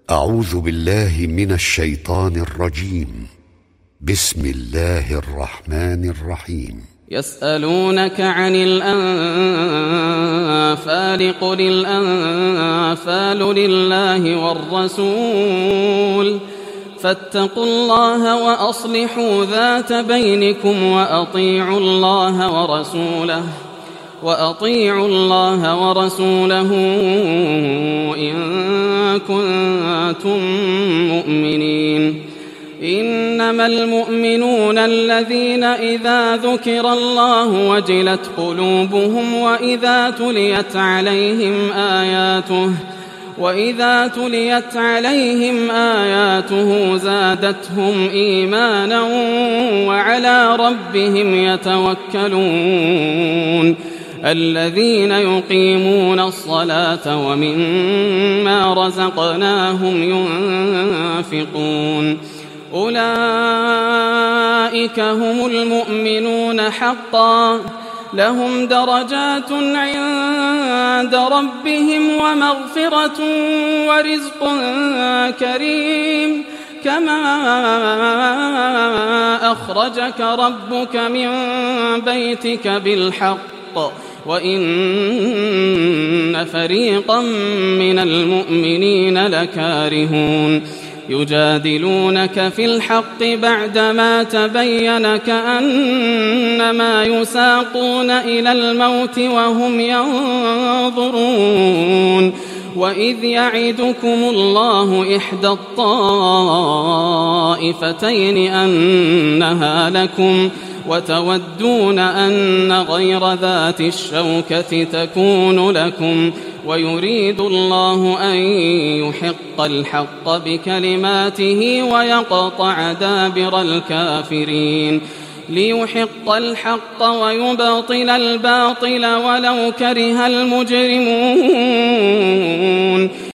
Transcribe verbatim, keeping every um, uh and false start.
أعوذ بالله من الشيطان الرجيم. بسم الله الرحمن الرحيم. يسألونك عن الأنفال قل الأنفال لله والرسول فاتقوا الله وأصلحوا ذات بينكم وأطيعوا الله ورسوله وأطيعوا الله ورسوله إن كنتم مؤمنين. إنما المؤمنون الذين إذا ذكر الله وجلت قلوبهم وإذا تليت عليهم آياته وإذا تليت عليهم آياته زادتهم إيمانا وعلى ربهم يتوكلون. الذين يقيمون الصلاة ومما رزقناهم ينفقون أولئك هم المؤمنون حقا لهم درجات عند ربهم ومغفرة ورزق كريم. كما أخرجك ربك من بيتك بالحق وإن فريقا من المؤمنين لكارهون. يجادلونك في الحق بعدما تبين كأنما يساقون إلى الموت وهم ينظرون. وإذ يعدكم الله إحدى الطائفتين أنها لكم وتودون أن غير ذات الشوكة تكون لكم ويريد الله أن يحق الحق بكلماته ويقطع دابر الكافرين ليحق الحق ويبطل الباطل ولو كره المجرمون.